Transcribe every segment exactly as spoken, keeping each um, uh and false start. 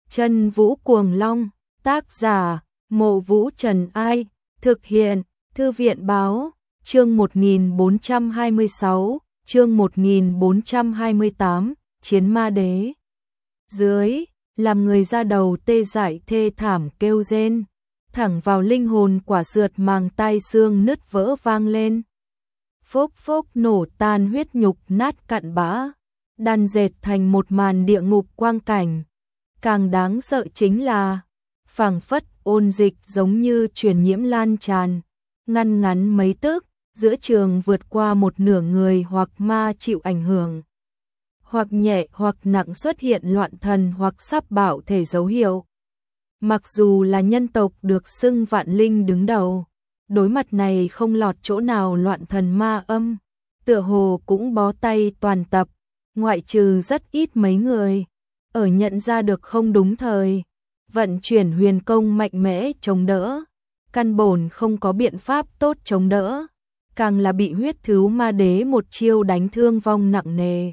Chân Vũ Cuồng Long, tác giả, Mộ Vũ Trần Ai, thực hiện, Thư viện Báo, chương một nghìn bốn trăm hai mươi sáu, chương một nghìn bốn trăm hai mươi tám, Chiến Ma Đế. Dưới, làm người ra đầu tê dại thê thảm kêu rên, thẳng vào linh hồn quả sượt màng tai xương nứt vỡ vang lên. Phốc phốc nổ tan huyết nhục nát cặn bã, đan dệt thành một màn địa ngục quang cảnh. Càng đáng sợ chính là, phảng phất ôn dịch giống như truyền nhiễm lan tràn, ngăn ngắn mấy tức, giữa trường vượt qua một nửa người hoặc ma chịu ảnh hưởng. Hoặc nhẹ hoặc nặng xuất hiện loạn thần hoặc sắp bạo thể dấu hiệu. Mặc dù là nhân tộc được xưng vạn linh đứng đầu, đối mặt này không lọt chỗ nào loạn thần ma âm, tựa hồ cũng bó tay toàn tập, ngoại trừ rất ít mấy người, ở nhận ra được không đúng thời, vận chuyển huyền công mạnh mẽ chống đỡ, căn bổn không có biện pháp tốt chống đỡ, càng là bị huyết thứu ma đế một chiêu đánh thương vong nặng nề.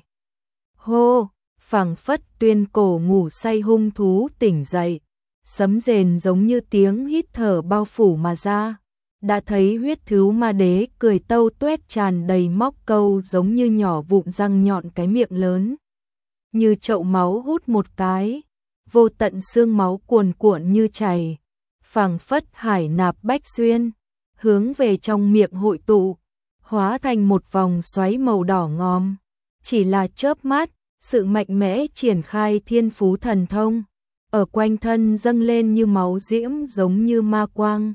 Hô, phảng phất tuyên cổ ngủ say hung thú tỉnh dậy, sấm rền giống như tiếng hít thở bao phủ mà ra. Đã thấy huyết thứu ma đế cười tâu tuét tràn đầy móc câu giống như nhỏ vụn răng nhọn cái miệng lớn. Như chậu máu hút một cái, vô tận xương máu cuồn cuộn như chảy, phảng phất hải nạp bách xuyên, hướng về trong miệng hội tụ, hóa thành một vòng xoáy màu đỏ ngòm. Chỉ là chớp mắt, sự mạnh mẽ triển khai thiên phú thần thông, ở quanh thân dâng lên như máu diễm giống như ma quang,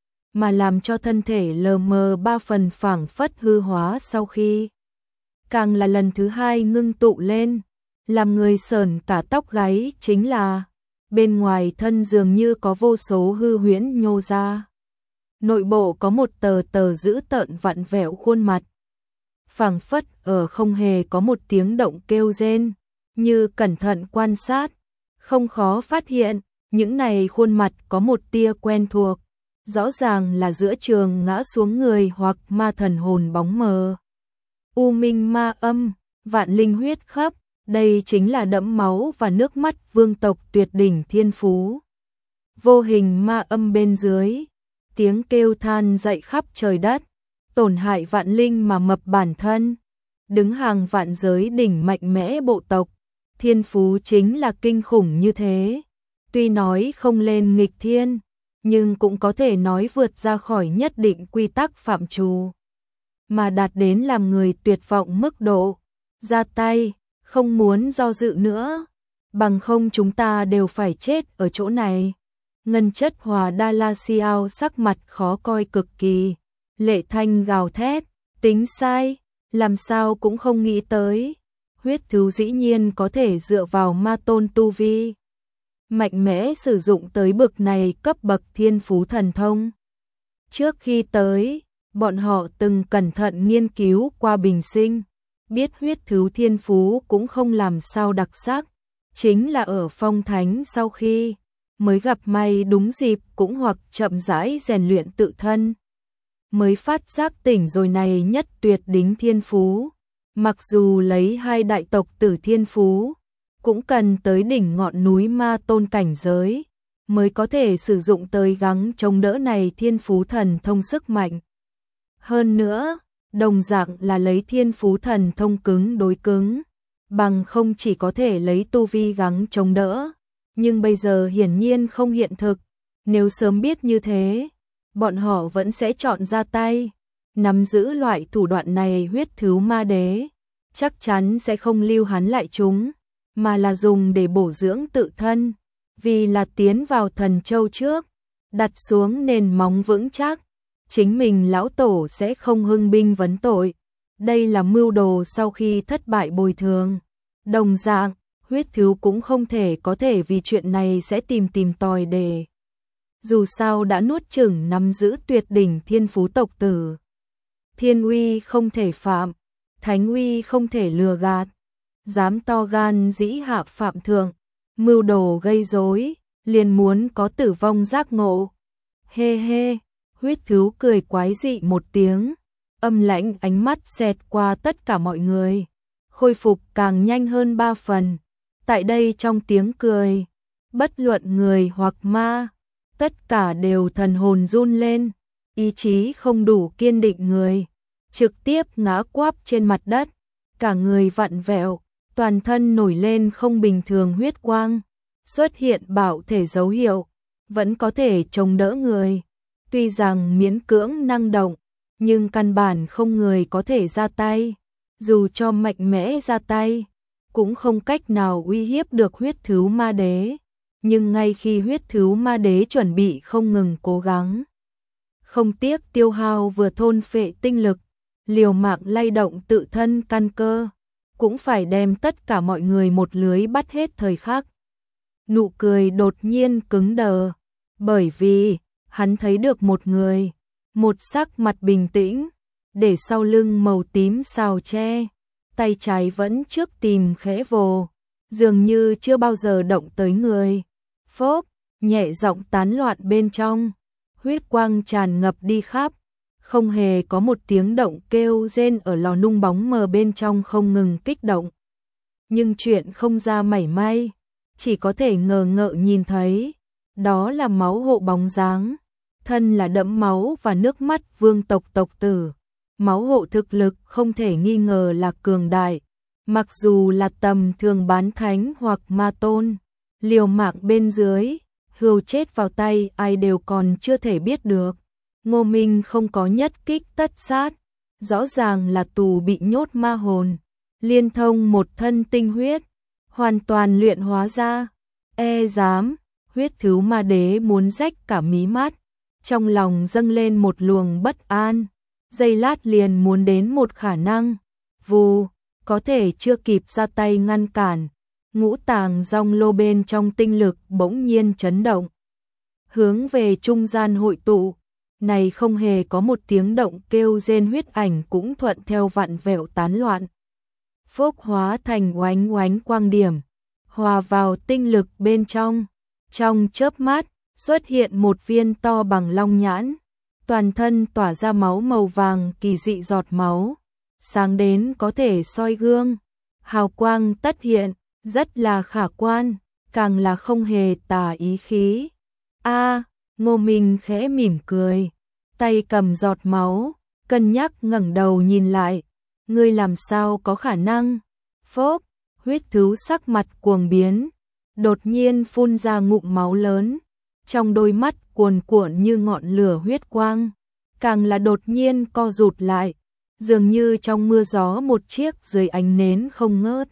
mà làm cho thân thể lờ mờ ba phần phảng phất hư hóa sau khi. Càng là lần thứ hai ngưng tụ lên, làm người sởn cả tóc gáy chính là, bên ngoài thân dường như có vô số hư huyễn nhô ra. Nội bộ có một tờ tờ dữ tợn vặn vẹo khuôn mặt. Phảng phất ở không hề có một tiếng động kêu rên, như cẩn thận quan sát, không khó phát hiện, những này khuôn mặt có một tia quen thuộc, rõ ràng là giữa trường ngã xuống người hoặc ma thần hồn bóng mờ. U minh ma âm, vạn linh huyết khắp, đây chính là đẫm máu và nước mắt vương tộc tuyệt đỉnh thiên phú. Vô hình ma âm bên dưới, tiếng kêu than dậy khắp trời đất, tổn hại vạn linh mà mập bản thân, đứng hàng vạn giới đỉnh mạnh mẽ bộ tộc, thiên phú chính là kinh khủng như thế. Tuy nói không lên nghịch thiên, nhưng cũng có thể nói vượt ra khỏi nhất định quy tắc phạm trù, mà đạt đến làm người tuyệt vọng mức độ, ra tay, không muốn do dự nữa, bằng không chúng ta đều phải chết ở chỗ này. Ngân Chất Hòa Đa La Siao sắc mặt khó coi cực kỳ, lệ thanh gào thét, tính sai, làm sao cũng không nghĩ tới, huyết thứu dĩ nhiên có thể dựa vào ma tôn tu vi mạnh mẽ sử dụng tới bực này cấp bậc thiên phú thần thông. Trước khi tới, bọn họ từng cẩn thận nghiên cứu qua bình sinh, biết huyết thứu thiên phú cũng không làm sao đặc sắc, chính là ở phong thánh sau khi mới gặp may đúng dịp cũng hoặc chậm rãi rèn luyện tự thân, mới phát giác tỉnh rồi này nhất tuyệt đỉnh thiên phú. Mặc dù lấy hai đại tộc tử thiên phú, cũng cần tới đỉnh ngọn núi ma tôn cảnh giới, mới có thể sử dụng tới gắng chống đỡ này thiên phú thần thông sức mạnh. Hơn nữa, đồng dạng là lấy thiên phú thần thông cứng đối cứng, bằng không chỉ có thể lấy tu vi gắng chống đỡ, nhưng bây giờ hiển nhiên không hiện thực. Nếu sớm biết như thế, bọn họ vẫn sẽ chọn ra tay, nắm giữ loại thủ đoạn này. Huyết thứu ma đế chắc chắn sẽ không lưu hắn lại chúng, mà là dùng để bổ dưỡng tự thân, vì là tiến vào thần châu trước, đặt xuống nền móng vững chắc, chính mình lão tổ sẽ không hưng binh vấn tội. Đây là mưu đồ sau khi thất bại bồi thường. Đồng dạng, huyết thứu cũng không thể có thể vì chuyện này sẽ tìm tìm tòi để. Dù sao đã nuốt chửng nắm giữ tuyệt đỉnh thiên phú tộc tử. Thiên uy không thể phạm, thánh uy không thể lừa gạt, dám to gan dĩ hạ phạm thượng, mưu đồ gây rối, liền muốn có tử vong giác ngộ. Hê hê, huyết thứu cười quái dị một tiếng, âm lãnh ánh mắt xẹt qua tất cả mọi người, khôi phục càng nhanh hơn ba phần. Tại đây trong tiếng cười, Bất luận người hoặc ma, tất cả đều thần hồn run lên, ý chí không đủ kiên định người, trực tiếp ngã quắp trên mặt đất, cả người vặn vẹo, toàn thân nổi lên không bình thường huyết quang, xuất hiện bạo thể dấu hiệu, vẫn có thể chống đỡ người. Tuy rằng miễn cưỡng năng động, nhưng căn bản không người có thể ra tay, dù cho mạnh mẽ ra tay, cũng không cách nào uy hiếp được huyết thứu ma đế. Nhưng ngay khi huyết thứu ma đế chuẩn bị không ngừng cố gắng, không tiếc tiêu hao vừa thôn phệ tinh lực, liều mạng lay động tự thân căn cơ, cũng phải đem tất cả mọi người một lưới bắt hết thời khắc. Nụ cười đột nhiên cứng đờ, bởi vì hắn thấy được một người, một sắc mặt bình tĩnh, để sau lưng màu tím xào che, tay trái vẫn trước tìm khẽ vồ, dường như chưa bao giờ động tới người. Phốp, nhẹ giọng tán loạn bên trong, huyết quang tràn ngập đi khắp, không hề có một tiếng động kêu rên ở lò nung bóng mờ bên trong không ngừng kích động. Nhưng chuyện không ra mảy may, chỉ có thể ngờ ngợ nhìn thấy, đó là máu hộ bóng dáng, thân là đẫm máu và nước mắt vương tộc tộc tử. Máu hộ thực lực không thể nghi ngờ là cường đại, mặc dù là tầm thường bán thánh hoặc ma tôn, liều mạng bên dưới, hươu chết vào tay ai đều còn chưa thể biết được. Ngô Minh không có nhất kích tất sát, rõ ràng là tù bị nhốt ma hồn, liên thông một thân tinh huyết, hoàn toàn luyện hóa ra. E dám, huyết thứu ma đế muốn rách cả mí mắt, trong lòng dâng lên một luồng bất an, giây lát liền muốn đến một khả năng, vù, có thể chưa kịp ra tay ngăn cản, ngũ tàng rong lô bên trong tinh lực bỗng nhiên chấn động, hướng về trung gian hội tụ, này không hề có một tiếng động kêu rên, huyết ảnh cũng thuận theo vặn vẹo tán loạn, phốc hóa thành oánh oánh quang điểm, hòa vào tinh lực bên trong, trong chớp mắt xuất hiện một viên to bằng long nhãn, toàn thân tỏa ra máu màu vàng kỳ dị giọt máu, sáng đến có thể soi gương, hào quang tất hiện, rất là khả quan, càng là không hề tà ý khí. A, Ngô Minh khẽ mỉm cười, tay cầm giọt máu, cân nhắc ngẩng đầu nhìn lại, ngươi làm sao có khả năng? Phốp, huyết thứu sắc mặt cuồng biến, đột nhiên phun ra ngụm máu lớn, trong đôi mắt cuồn cuộn như ngọn lửa huyết quang, càng là đột nhiên co rụt lại, dường như trong mưa gió một chiếc dưới ánh nến không ngớt,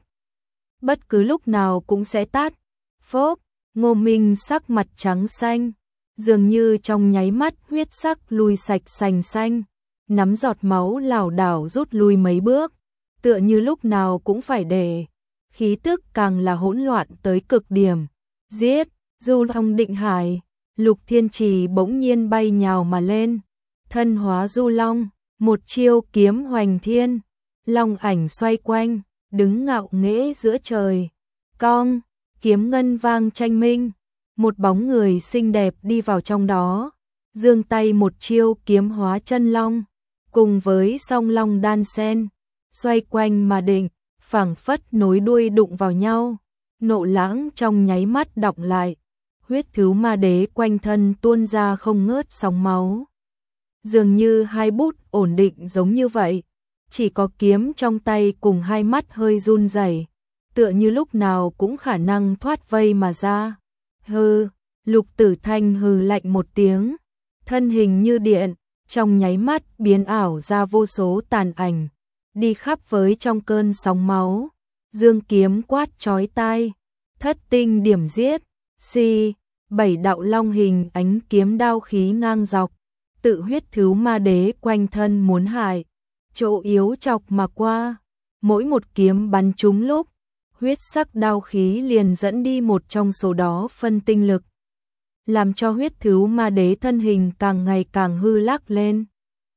bất cứ lúc nào cũng sẽ tắt. Phốp, Ngô Minh sắc mặt trắng xanh, dường như trong nháy mắt huyết sắc lui sạch sành xanh, nắm giọt máu lảo đảo rút lui mấy bước, tựa như lúc nào cũng phải để, khí tức càng là hỗn loạn tới cực điểm. Giết, Du Long Định Hải, Lục Thiên Trì bỗng nhiên bay nhào mà lên, thân hóa Du Long, một chiêu kiếm hoành thiên, long ảnh xoay quanh, đứng ngạo nghễ giữa trời. Cong, kiếm ngân vang tranh minh, một bóng người xinh đẹp đi vào trong đó, giương tay một chiêu kiếm hóa chân long, cùng với song long đan sen, xoay quanh mà định, phảng phất nối đuôi đụng vào nhau, nộ lãng trong nháy mắt đọng lại, huyết thứu ma đế quanh thân tuôn ra không ngớt sóng máu. Dường như hai bút ổn định giống như vậy, chỉ có kiếm trong tay cùng hai mắt hơi run rẩy, tựa như lúc nào cũng khả năng thoát vây mà ra. Hừ, Lục Tử Thanh hừ lạnh một tiếng, thân hình như điện, trong nháy mắt biến ảo ra vô số tàn ảnh, đi khắp với trong cơn sóng máu, dương kiếm quát chói tai, thất tinh điểm giết, xì, bảy đạo long hình ánh kiếm đao khí ngang dọc, tự huyết thứu ma đế quanh thân muốn hại, chỗ yếu chọc mà qua, mỗi một kiếm bắn trúng lúc, huyết sắc đao khí liền dẫn đi một trong số đó phân tinh lực, làm cho huyết thứu ma đế thân hình càng ngày càng hư lắc lên.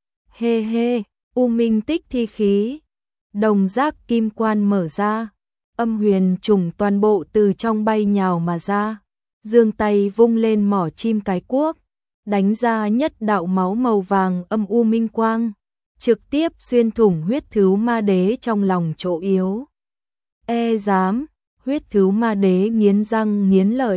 Hê hê, U Minh Tích thi khí, đồng giác kim quan mở ra, âm huyền trùng toàn bộ từ trong bay nhào mà ra, giương tay vung lên mỏ chim cái cuốc, đánh ra nhất đạo máu màu vàng âm u minh quang, trực tiếp xuyên thủng huyết thứu ma đế trong lòng chỗ yếu. E dám, huyết thứu ma đế nghiến răng nghiến lợi,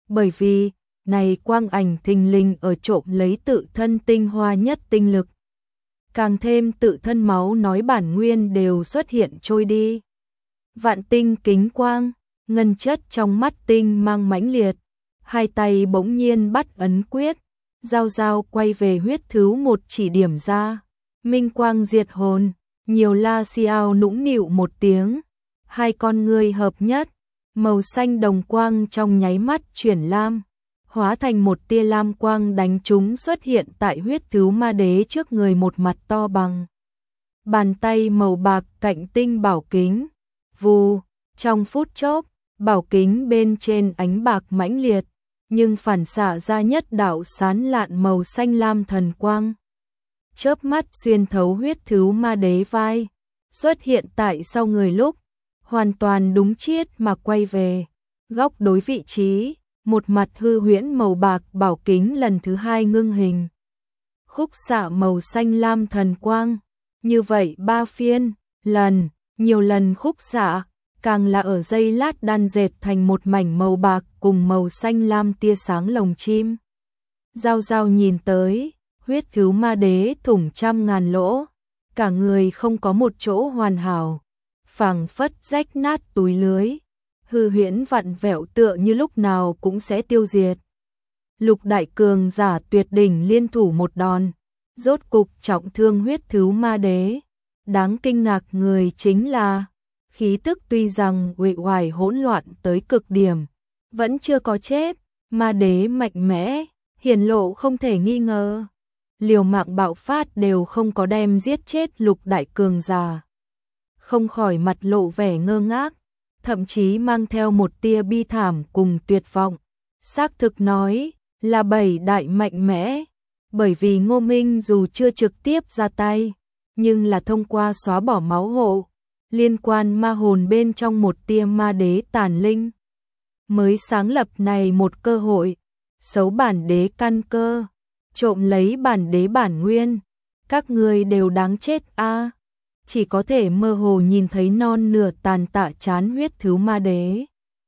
bởi vì này quang ảnh thình lình ở trộm lấy tự thân tinh hoa nhất tinh lực. Càng thêm tự thân máu nói bản nguyên đều xuất hiện trôi đi. Vạn tinh kính quang, ngân chất trong mắt tinh mang mãnh liệt, hai tay bỗng nhiên bắt ấn quyết, giao giao quay về huyết thứ một chỉ điểm ra, minh quang diệt hồn, nhiều la xiao nũng nịu một tiếng, hai con người hợp nhất, màu xanh đồng quang trong nháy mắt chuyển lam, hóa thành một tia lam quang đánh trúng xuất hiện tại huyết thứ ma đế trước người một mặt to bằng bàn tay màu bạc cạnh tinh bảo kính. Vù, trong phút chốc, bảo kính bên trên ánh bạc mãnh liệt, nhưng phản xạ ra nhất đạo sán lạn màu xanh lam thần quang. Chớp mắt xuyên thấu huyết thứ ma đế vai, xuất hiện tại sau người lúc, hoàn toàn đúng chiết mà quay về, góc đối vị trí, một mặt hư huyễn màu bạc bảo kính lần thứ hai ngưng hình. Khúc xạ màu xanh lam thần quang, như vậy ba phiên, lần, nhiều lần khúc xạ, càng là ở dây lát đan dệt thành một mảnh màu bạc cùng màu xanh lam tia sáng lồng chim. Giao giao nhìn tới, huyết thứ ma đế thủng trăm ngàn lỗ, cả người không có một chỗ hoàn hảo, phảng phất rách nát túi lưới, hư huyễn vặn vẹo tựa như lúc nào cũng sẽ tiêu diệt. Lục đại cường giả tuyệt đỉnh liên thủ một đòn, rốt cục trọng thương huyết thứ ma đế. Đáng kinh ngạc người chính là, khí tức tuy rằng uể oải hỗn loạn tới cực điểm, vẫn chưa có chết, ma đế mạnh mẽ, hiển lộ không thể nghi ngờ. Liều mạng bạo phát đều không có đem giết chết lục đại cường giả. Không khỏi mặt lộ vẻ ngơ ngác, thậm chí mang theo một tia bi thảm cùng tuyệt vọng. Xác thực nói là bảy đại mạnh mẽ, bởi vì Ngô Minh dù chưa trực tiếp ra tay, nhưng là thông qua xóa bỏ máu hộ, liên quan ma hồn bên trong một tia ma đế tàn linh, mới sáng lập này một cơ hội, xấu bản đế căn cơ, trộm lấy bản đế bản nguyên, các người đều đáng chết a. Chỉ có thể mơ hồ nhìn thấy non nửa tàn tạ chán huyết thứ ma đế.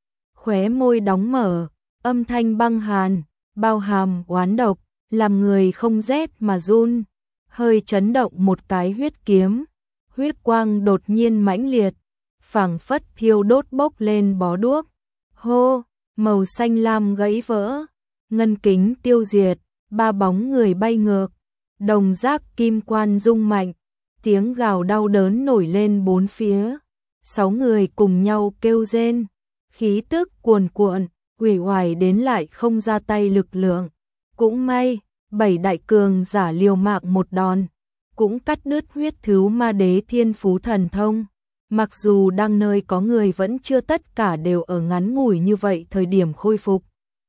Khóe môi đóng mở, âm thanh băng hàn, bao hàm oán độc, làm người không rét mà run. Hơi chấn động một cái huyết kiếm, huyết quang đột nhiên mãnh liệt, phảng phất thiêu đốt bốc lên bó đuốc. Hô, màu xanh lam gãy vỡ, ngân kính tiêu diệt, ba bóng người bay ngược, đồng giác kim quan rung mạnh, tiếng gào đau đớn nổi lên bốn phía. Sáu người cùng nhau kêu rên, khí tức cuồn cuộn, uể oải đến lại không ra tay lực lượng. Cũng may, bảy đại cường giả liều mạng một đòn, cũng cắt đứt huyết thứ ma đế thiên phú thần thông. Mặc dù đang nơi có người vẫn chưa tất cả đều ở ngắn ngủi như vậy thời điểm khôi phục,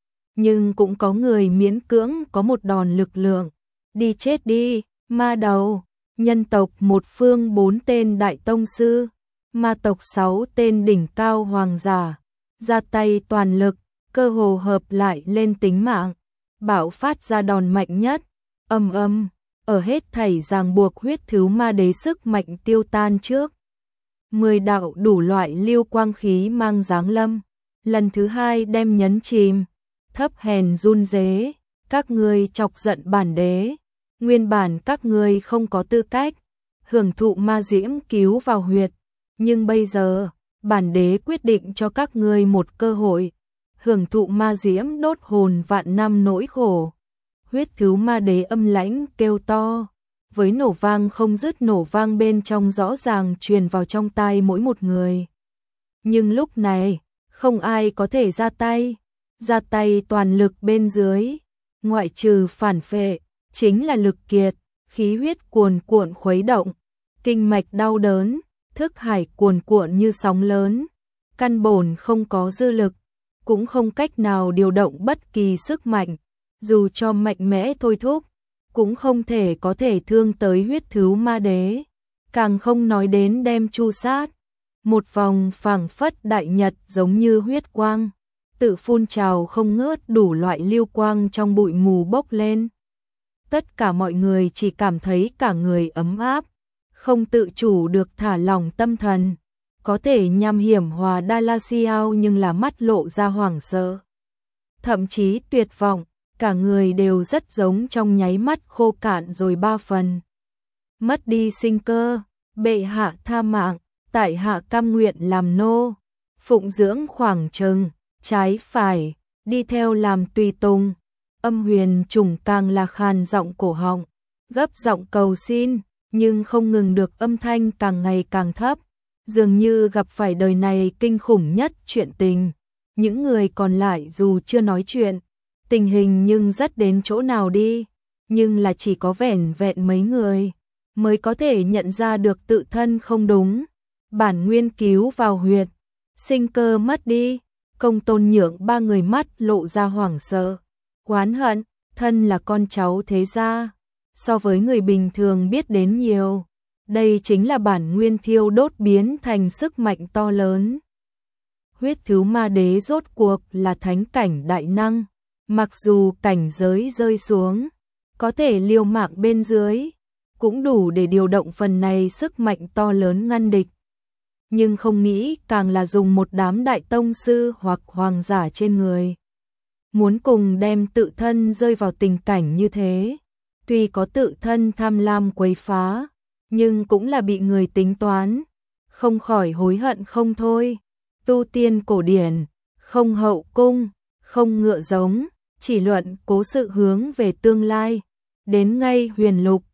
nhưng cũng có người miễn cưỡng có một đòn lực lượng. Đi chết đi, ma đầu, nhân tộc một phương bốn tên đại tông sư, ma tộc sáu tên đỉnh cao hoàng giả, ra tay toàn lực, cơ hồ hợp lại lên tính mạng, bạo phát ra đòn mạnh nhất. Âm âm, ở hết thảy ràng buộc huyết thứ ma đế sức mạnh tiêu tan trước, mười đạo đủ loại lưu quang khí mang giáng lâm, lần thứ hai đem nhấn chìm. Thấp hèn run rế, các ngươi chọc giận bản đế, nguyên bản các ngươi không có tư cách hưởng thụ ma diễm cứu vào huyệt, nhưng bây giờ, bản đế quyết định cho các ngươi một cơ hội, hưởng thụ ma diễm đốt hồn vạn năm nỗi khổ. Huyết thứ ma đế âm lãnh kêu to, với nổ vang không dứt nổ vang bên trong rõ ràng truyền vào trong tai mỗi một người. Nhưng lúc này, không ai có thể ra tay, ra tay toàn lực bên dưới, ngoại trừ phản phệ, chính là lực kiệt, khí huyết cuồn cuộn khuấy động, kinh mạch đau đớn, thức hải cuồn cuộn như sóng lớn, căn bổn không có dư lực, cũng không cách nào điều động bất kỳ sức mạnh, dù cho mạnh mẽ thôi thúc, cũng không thể có thể thương tới huyết thứ ma đế, càng không nói đến đem chu sát. Một vòng phảng phất đại nhật giống như huyết quang, tự phun trào không ngớt đủ loại lưu quang trong bụi mù bốc lên. Tất cả mọi người chỉ cảm thấy cả người ấm áp, không tự chủ được thả lỏng tâm thần, có thể nham hiểm hòa Đa La Xiao nhưng là mắt lộ ra hoảng sợ. thậm chí tuyệt vọng, cả người đều rất giống trong nháy mắt khô cạn rồi ba phần. Mất đi sinh cơ, bệ hạ tha mạng, tại hạ cam nguyện làm nô, phụng dưỡng khoảng trừng, trái phải, đi theo làm tùy tùng. Âm huyền trùng càng là khàn giọng cổ họng, gấp giọng cầu xin, nhưng không ngừng được, âm thanh càng ngày càng thấp, dường như gặp phải đời này kinh khủng nhất chuyện tình. Những người còn lại dù chưa nói chuyện, tình hình nhưng rất đến chỗ nào đi, nhưng là chỉ có vẻn vẹn mấy người mới có thể nhận ra được tự thân không đúng. Bản nguyên cứu vào huyệt, sinh cơ mất đi, Công Tôn Nhượng ba người mắt lộ ra hoảng sợ, oán hận, thân là con cháu thế gia, so với người bình thường biết đến nhiều. Đây chính là bản nguyên thiêu đốt biến thành sức mạnh to lớn. Huyết thứ ma đế rốt cuộc là thánh cảnh đại năng, mặc dù cảnh giới rơi xuống, có thể liều mạng bên dưới, cũng đủ để điều động phần này sức mạnh to lớn ngăn địch. Nhưng không nghĩ càng là dùng một đám đại tông sư hoặc hoàng giả trên người. Muốn cùng đem tự thân rơi vào tình cảnh như thế, tuy có tự thân tham lam quấy phá, nhưng cũng là bị người tính toán, không khỏi hối hận không thôi. Tu tiên cổ điển, không hậu cung, không ngựa giống, chỉ luận cố sự hướng về tương lai. Đến ngay huyền lục,